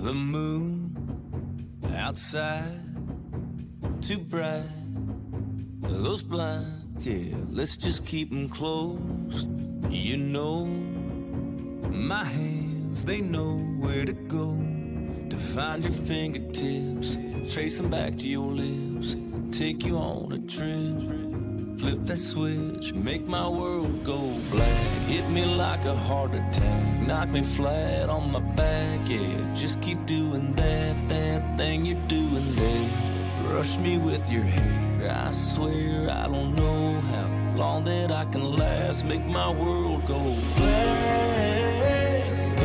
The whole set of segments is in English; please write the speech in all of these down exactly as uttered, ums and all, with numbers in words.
The moon outside, too bright. Those blinds, yeah, let's just keep them closed. You know, my hands, they know where to go to find your fingertips, trace them back to your lips, take you on a trip. Flip that switch, make my world go black. Hit me like a heart attack, knock me flat on my back. Yeah, just keep doing that, that thing you're doing there. Brush me with your hair, I swear I don't know how long that I can last. Make my world go black.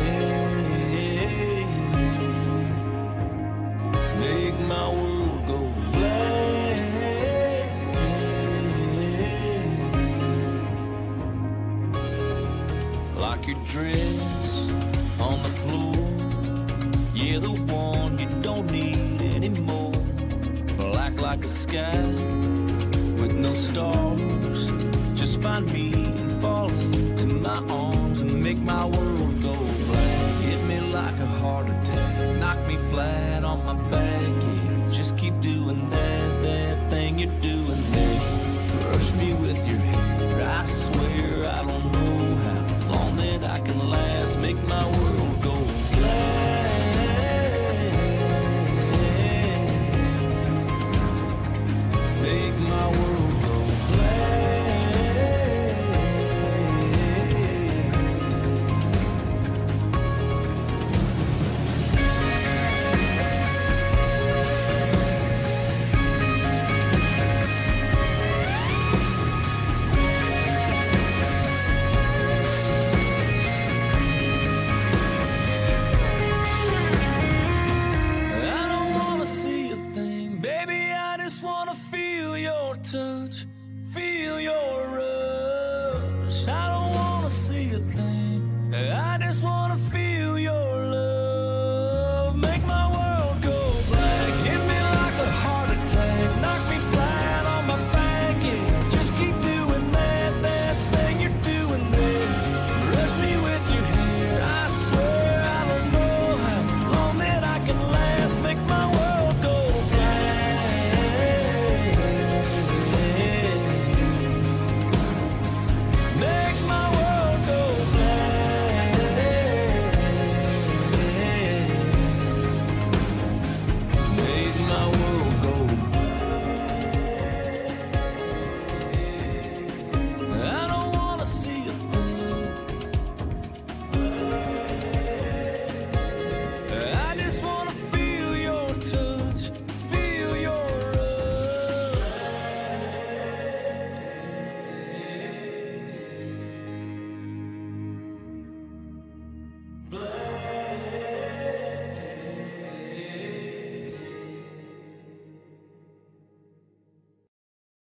Make my world go black. Like your dress on the floor, yeah, the one you don't need anymore. Black like a sky with no stars. Just find me and fall into my arms and make my world go black. Hit me like a heart attack, knock me flat on my back. Yeah, just keep doing that, that thing you do.